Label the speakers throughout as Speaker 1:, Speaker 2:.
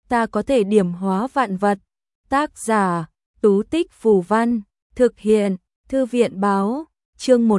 Speaker 1: ta có thể điểm hóa vạn vật. Tác giả, Tú Tích Phù Văn, thực hiện, Thư viện Báo, chương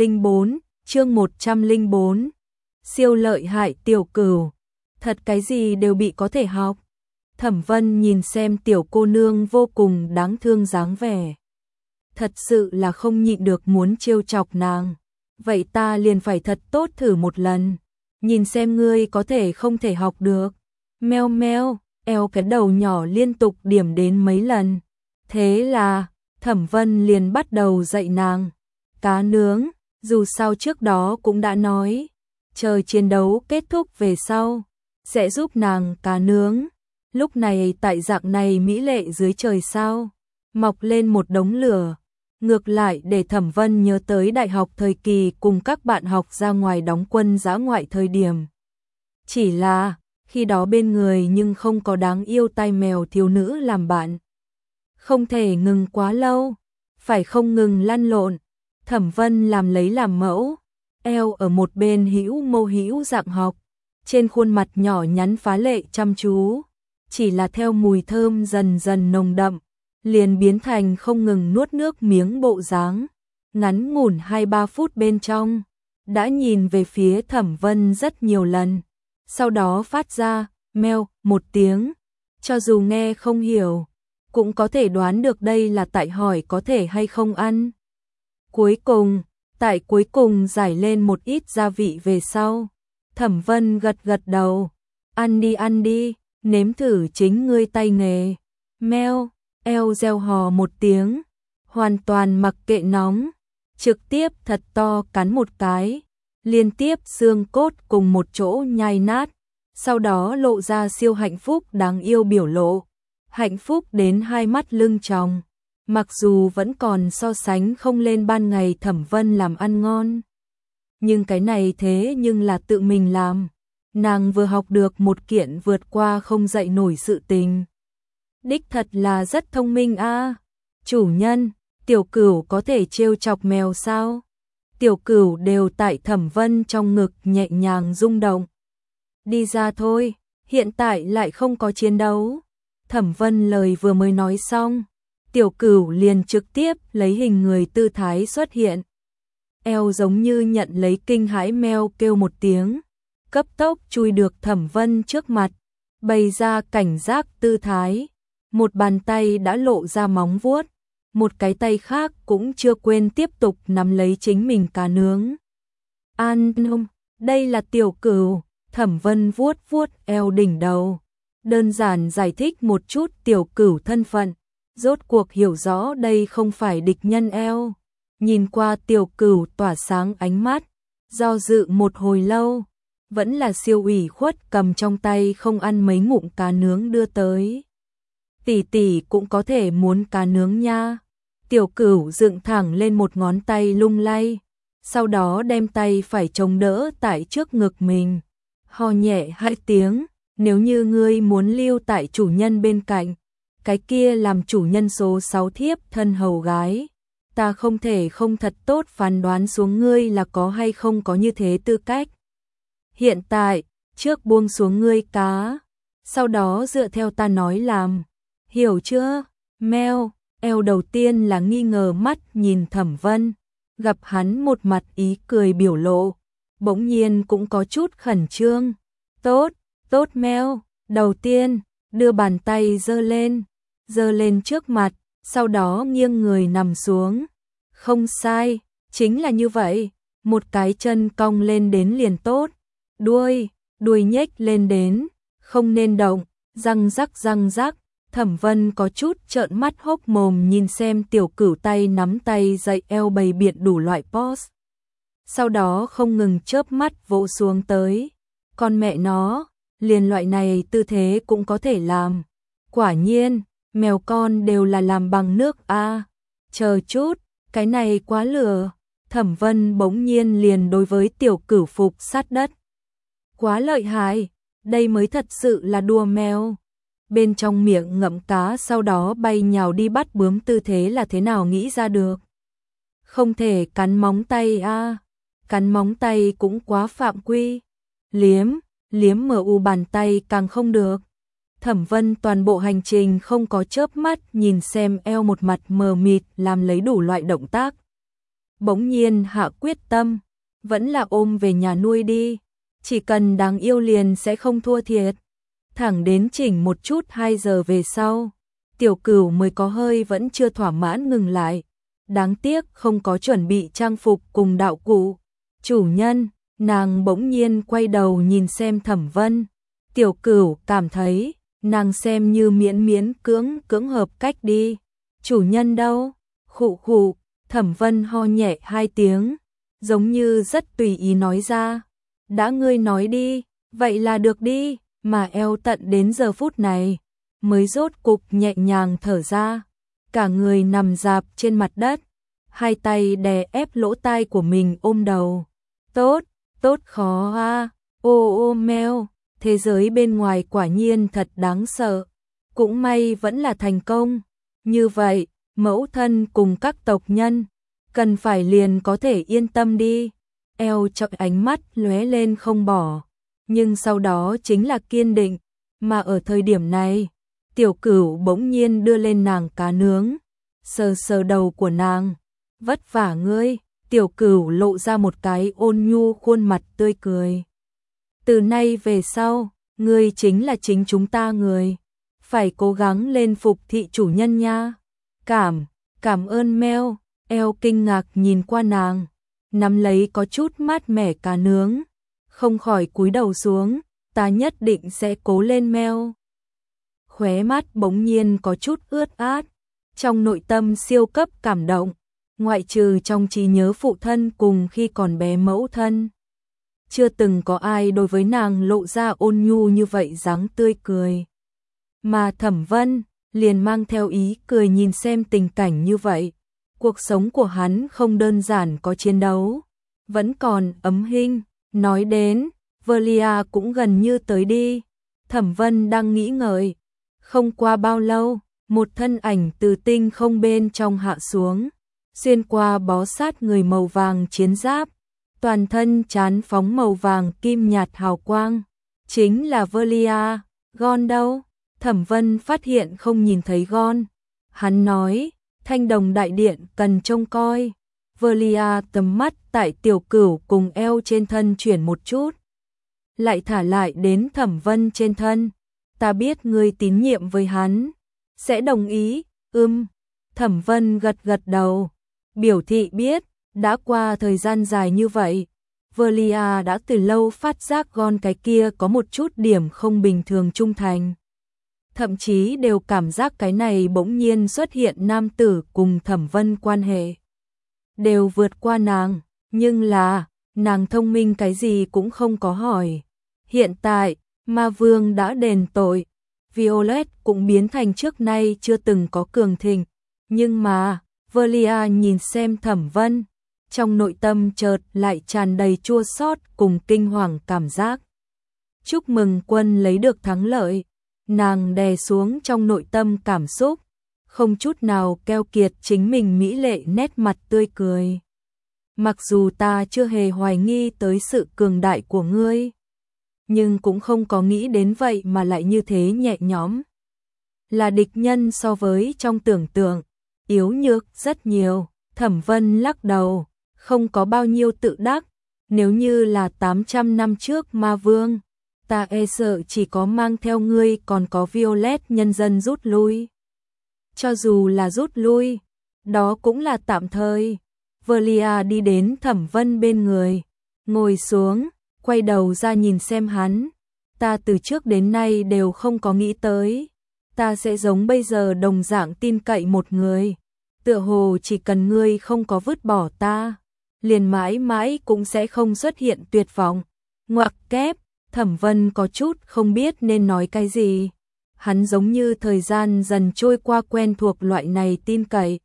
Speaker 1: 104. Siêu lợi hại tiểu cửu, thật cái gì đều bị có thể học. Thẩm Vân nhìn xem tiểu cô nương vô cùng đáng thương dáng vẻ. Thật sự là không nhịn được muốn trêu chọc nàng. Vậy ta liền phải thật tốt thử một lần. Nhìn xem ngươi có thể không thể học được. Meo meo, eo cái đầu nhỏ liên tục điểm đến mấy lần. Thế là, Thẩm Vân liền bắt đầu dạy nàng. Cá nướng, dù sao trước đó cũng đã nói. Chờ chiến đấu kết thúc về sau, sẽ giúp nàng cá nướng. Lúc này tại dạng này mỹ lệ dưới trời sao, mọc lên một đống lửa. Ngược lại để Thẩm Vân nhớ tới đại học thời kỳ cùng các bạn học ra ngoài đóng quân dã ngoại thời điểm. Chỉ là, khi đó bên người nhưng không có đáng yêu tai mèo thiếu nữ làm bạn. Không thể ngừng quá lâu, phải không ngừng lăn lộn. Thẩm Vân làm lấy làm mẫu, eo ở một bên hữu mô hữu dạng học, trên khuôn mặt nhỏ nhắn phá lệ chăm chú. Chỉ là theo mùi thơm dần dần nồng đậm, liền biến thành không ngừng nuốt nước miếng bộ dáng. Ngắn ngủn 2-3 phút bên trong, đã nhìn về phía Thẩm Vân rất nhiều lần, sau đó phát ra meo một tiếng, cho dù nghe không hiểu, cũng có thể đoán được đây là tại hỏi có thể hay không ăn. Cuối cùng giải lên một ít gia vị về sau, Thẩm Vân gật gật đầu, ăn đi, nếm thử chính ngươi tay nghề. Meo, eo reo hò một tiếng, hoàn toàn mặc kệ nóng, trực tiếp thật to cắn một cái, liên tiếp xương cốt cùng một chỗ nhai nát, sau đó lộ ra siêu hạnh phúc đáng yêu biểu lộ, hạnh phúc đến hai mắt lưng tròng. Mặc dù vẫn còn so sánh không lên ban ngày Thẩm Vân làm ăn ngon, nhưng cái này thế nhưng là tự mình làm. Nàng vừa học được một kiện vượt qua không dậy nổi sự tình. Đích thật là rất thông minh a. Chủ nhân, tiểu cửu có thể trêu chọc mèo sao? Tiểu cửu đều tại Thẩm Vân trong ngực nhẹ nhàng rung động. Đi ra thôi, hiện tại lại không có chiến đấu. Thẩm Vân lời vừa mới nói xong, tiểu cửu liền trực tiếp lấy hình người tư thái xuất hiện. Eo giống như nhận lấy kinh hãi meo kêu một tiếng, cấp tốc chui được Thẩm Vân trước mặt, bày ra cảnh giác tư thái. Một bàn tay đã lộ ra móng vuốt, một cái tay khác cũng chưa quên tiếp tục nắm lấy chính mình cá nướng. An không, đây là tiểu cửu. Thẩm Vân vuốt vuốt eo đỉnh đầu, đơn giản giải thích một chút tiểu cửu thân phận, rốt cuộc hiểu rõ đây không phải địch nhân eo. Nhìn qua tiểu cửu tỏa sáng ánh mắt, do dự một hồi lâu, vẫn là siêu ủy khuất cầm trong tay không ăn mấy ngụm cá nướng đưa tới. Tỷ tỷ cũng có thể muốn cá nướng nha. Tiểu cửu dựng thẳng lên một ngón tay lung lay, sau đó đem tay phải chống đỡ tại trước ngực mình. Ho nhẹ 2 tiếng, nếu như ngươi muốn lưu tại chủ nhân bên cạnh, cái kia làm chủ nhân số 6 thiếp thân hầu gái. Ta không thể không thật tốt phán đoán xuống ngươi là có hay không có như thế tư cách. Hiện tại, trước buông xuống ngươi cá, sau đó dựa theo ta nói làm. Hiểu chưa? Meo, eo đầu tiên là nghi ngờ mắt nhìn Thẩm Vân, gặp hắn một mặt ý cười biểu lộ, bỗng nhiên cũng có chút khẩn trương. Tốt meo, đầu tiên, đưa bàn tay giơ lên trước mặt, sau đó nghiêng người nằm xuống. Không sai, chính là như vậy, một cái chân cong lên đến liền tốt, đuôi nhếch lên đến, không nên động, răng rắc. Thẩm Vân có chút trợn mắt hốc mồm nhìn xem tiểu cửu tay nắm tay dậy eo bày biện đủ loại pose. Sau đó không ngừng chớp mắt vỗ xuống tới. Con mẹ nó, liền loại này tư thế cũng có thể làm. Quả nhiên, mèo con đều là làm bằng nước a. Chờ chút, cái này quá lừa. Thẩm Vân bỗng nhiên liền đối với tiểu cửu phục sát đất. Quá lợi hại, đây mới thật sự là đùa mèo. Bên trong miệng ngậm cá sau đó bay nhào đi bắt bướm tư thế là thế nào nghĩ ra được. Không thể cắn móng tay a. Cắn móng tay cũng quá phạm quy. Liếm mu bàn tay càng không được. Thẩm Vân toàn bộ hành trình không có chớp mắt nhìn xem eo, một mặt mờ mịt làm lấy đủ loại động tác. Bỗng nhiên hạ quyết tâm, vẫn là ôm về nhà nuôi đi, chỉ cần đáng yêu liền sẽ không thua thiệt. Thẳng đến chỉnh một chút 2 giờ về sau, Tiểu Cửu mới có hơi vẫn chưa thỏa mãn ngừng lại. Đáng tiếc không có chuẩn bị trang phục cùng đạo cụ. Chủ nhân, nàng bỗng nhiên quay đầu nhìn xem Thẩm Vân. Tiểu Cửu cảm thấy nàng xem như miễn miễn cưỡng hợp cách đi. Chủ nhân đâu? Khụ khụ. Thẩm Vân ho nhẹ 2 tiếng, giống như rất tùy ý nói ra. Đã ngươi nói đi, vậy là được đi. Mà eo tận đến giờ phút này mới rốt cục nhẹ nhàng thở ra, cả người nằm rạp trên mặt đất, 2 tay đè ép lỗ tai của mình ôm đầu. Tốt, tốt khó a. Ô meo, thế giới bên ngoài quả nhiên thật đáng sợ. Cũng may vẫn là thành công. Như vậy, mẫu thân cùng các tộc nhân cần phải liền có thể yên tâm đi. Eo chậm, ánh mắt lóe lên không bỏ, nhưng sau đó chính là kiên định. Mà ở thời điểm này, Tiểu Cửu bỗng nhiên đưa lên nàng cá nướng, sờ sờ đầu của nàng. Vất vả ngươi. Tiểu Cửu lộ ra một cái ôn nhu khuôn mặt tươi cười. Từ nay về sau, ngươi chính là chính chúng ta người, phải cố gắng lên phục thị chủ nhân nha. Cảm ơn meo. Eo kinh ngạc nhìn qua nàng, nắm lấy có chút mát mẻ cá nướng, không khỏi cúi đầu xuống. Ta nhất định sẽ cố lên meo. Khóe mắt bỗng nhiên có chút ướt át, trong nội tâm siêu cấp cảm động, ngoại trừ trong trí nhớ phụ thân cùng khi còn bé mẫu thân. Chưa từng có ai đối với nàng lộ ra ôn nhu như vậy, dáng tươi cười. Mà Thẩm Vân liền mang theo ý cười nhìn xem tình cảnh như vậy. Cuộc sống của hắn không đơn giản có chiến đấu, vẫn còn ấm hinh. Nói đến, Velia cũng gần như tới đi. Thẩm Vân đang nghĩ ngợi. Không qua bao lâu, một thân ảnh từ tinh không bên trong hạ xuống, xuyên qua bó sát người màu vàng chiến giáp, toàn thân trán phóng màu vàng kim nhạt hào quang. Chính là Velia. Gon đâu? Thẩm Vân phát hiện không nhìn thấy Gon. Hắn nói, Thanh Đồng đại điện cần trông coi. Velia tầm mắt tại Tiểu Cửu cùng eo trên thân chuyển một chút, lại thả lại đến Thẩm Vân trên thân. Ta biết ngươi tín nhiệm với hắn, sẽ đồng ý. Thẩm Vân gật gật đầu, biểu thị biết. Đã qua thời gian dài như vậy, Velia đã từ lâu phát giác Gon cái kia có một chút điểm không bình thường trung thành. Thậm chí đều cảm giác cái này bỗng nhiên xuất hiện nam tử cùng Thẩm Vân quan hệ đều vượt qua nàng, nhưng là nàng thông minh cái gì cũng không có hỏi. Hiện tại, Ma Vương đã đền tội, Violet cũng biến thành trước nay chưa từng có cường thịnh, nhưng mà Velia nhìn xem Thẩm Vân, trong nội tâm chợt lại tràn đầy chua xót cùng kinh hoàng cảm giác. Chúc mừng quân lấy được thắng lợi. Nàng đè xuống trong nội tâm cảm xúc, không chút nào keo kiệt chính mình mỹ lệ nét mặt tươi cười. Mặc dù ta chưa hề hoài nghi tới sự cường đại của ngươi, nhưng cũng không có nghĩ đến vậy mà lại như thế nhẹ nhõm. Là địch nhân so với trong tưởng tượng, yếu nhược rất nhiều. Thẩm Vân lắc đầu, không có bao nhiêu tự đắc. Nếu như là 800 năm trước Ma Vương, ta e sợ chỉ có mang theo ngươi còn có Violet nhân dân rút lui. Cho dù là rút lui, đó cũng là tạm thời. Velia đi đến Thẩm Vân bên người, ngồi xuống, quay đầu ra nhìn xem hắn. Ta từ trước đến nay đều không có nghĩ tới ta sẽ giống bây giờ đồng dạng tin cậy một người. Tựa hồ chỉ cần ngươi không có vứt bỏ ta, liền mãi mãi cũng sẽ không xuất hiện tuyệt vọng. Ngoặc kép. Thẩm Vân có chút không biết nên nói cái gì. Hắn giống như thời gian dần trôi qua quen thuộc loại này tin cậy.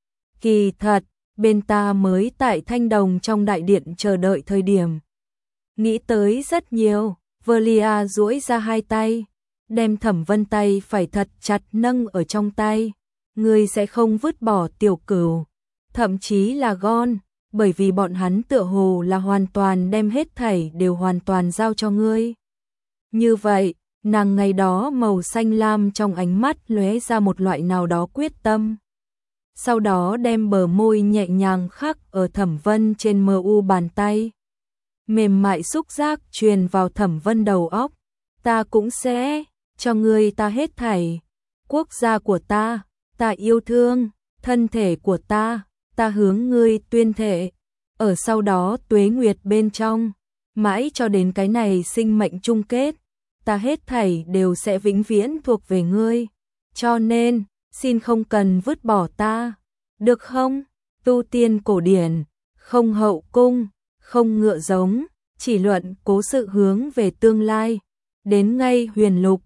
Speaker 1: Kỳ thật, bên ta mới tại Thanh Đồng trong đại điện chờ đợi thời điểm. Nghĩ tới rất nhiều. Velia duỗi ra 2 tay, đem Thẩm Vân tay phải thật chặt nâng ở trong tay. Ngươi sẽ không vứt bỏ Tiểu Cửu, thậm chí là Gon, bởi vì bọn hắn tựa hồ là hoàn toàn đem hết thảy đều hoàn toàn giao cho ngươi. Như vậy, Nàng ngày đó màu xanh lam trong ánh mắt lóe ra một loại nào đó quyết tâm. Sau đó đem bờ môi nhẹ nhàng khắc ở Thẩm Vân trên mờ u bàn tay. Mềm mại xúc giác truyền vào Thẩm Vân đầu óc. Ta cũng sẽ cho ngươi ta hết thảy. Quốc gia của ta yêu thương, thân thể của ta hướng ngươi tuyên thệ. Ở sau đó tuế nguyệt bên trong, mãi cho đến cái này sinh mệnh chung kết, ta hết thảy đều sẽ vĩnh viễn thuộc về ngươi. Cho nên, xin không cần vứt bỏ ta, được không? Tu tiên cổ điển, không hậu cung, không ngựa giống, chỉ luận cố sự hướng về tương lai. Đến ngay huyền lục,